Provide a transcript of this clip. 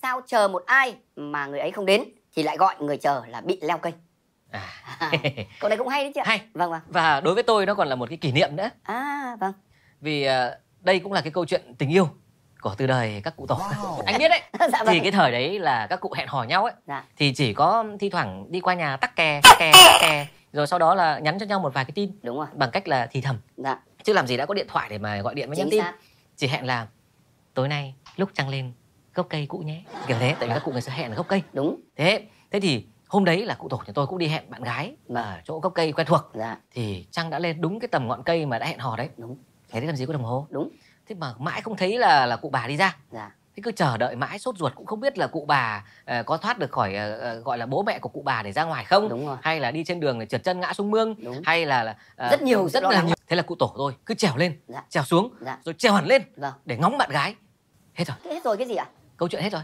sao chờ một ai mà người ấy không đến thì lại gọi người chờ là bị leo cây. Câu này cũng hay đấy chị ạ. Hay. Vâng vâng. Và đối với tôi nó còn là một cái kỷ niệm nữa. Vâng. Vì đây cũng là cái câu chuyện tình yêu của từ đời các cụ tổ. Anh biết đấy. Dạ vâng. Thì cái thời đấy là các cụ hẹn hò nhau ấy. Dạ. Thì chỉ có thi thoảng đi qua nhà tắc kè, rồi sau đó là nhắn cho nhau một vài cái tin. Đúng rồi. Bằng cách là thì thầm. Dạ. Chứ làm gì đã có điện thoại để mà gọi điện với nhắn tin. Chỉ hẹn là tối nay lúc trăng lên gốc cây cũ nhé. Kiểu thế, tại vì các cụ người xưa hẹn ở gốc cây. Đúng. Thế thì hôm đấy là cụ tổ nhà tôi cũng đi hẹn bạn gái ở chỗ gốc cây quen thuộc. Dạ. Thì trăng đã lên đúng cái tầm ngọn cây mà đã hẹn hò đấy. Đúng. Thế làm gì có đồng hồ. Đúng. Thế mà mãi không thấy là cụ bà đi ra. Dạ. Thế cứ chờ đợi mãi sốt ruột, cũng không biết là cụ bà có thoát được khỏi gọi là bố mẹ của cụ bà để ra ngoài không. Đúng rồi. Hay là đi trên đường để trượt chân ngã xuống mương. Đúng. Hay là rất nhiều. Thế là cụ tổ tôi cứ trèo lên, dạ. trèo xuống, dạ. rồi trèo hẳn lên vâng. để ngóng bạn gái. Hết rồi. Hết rồi cái gì ạ? Câu chuyện hết rồi.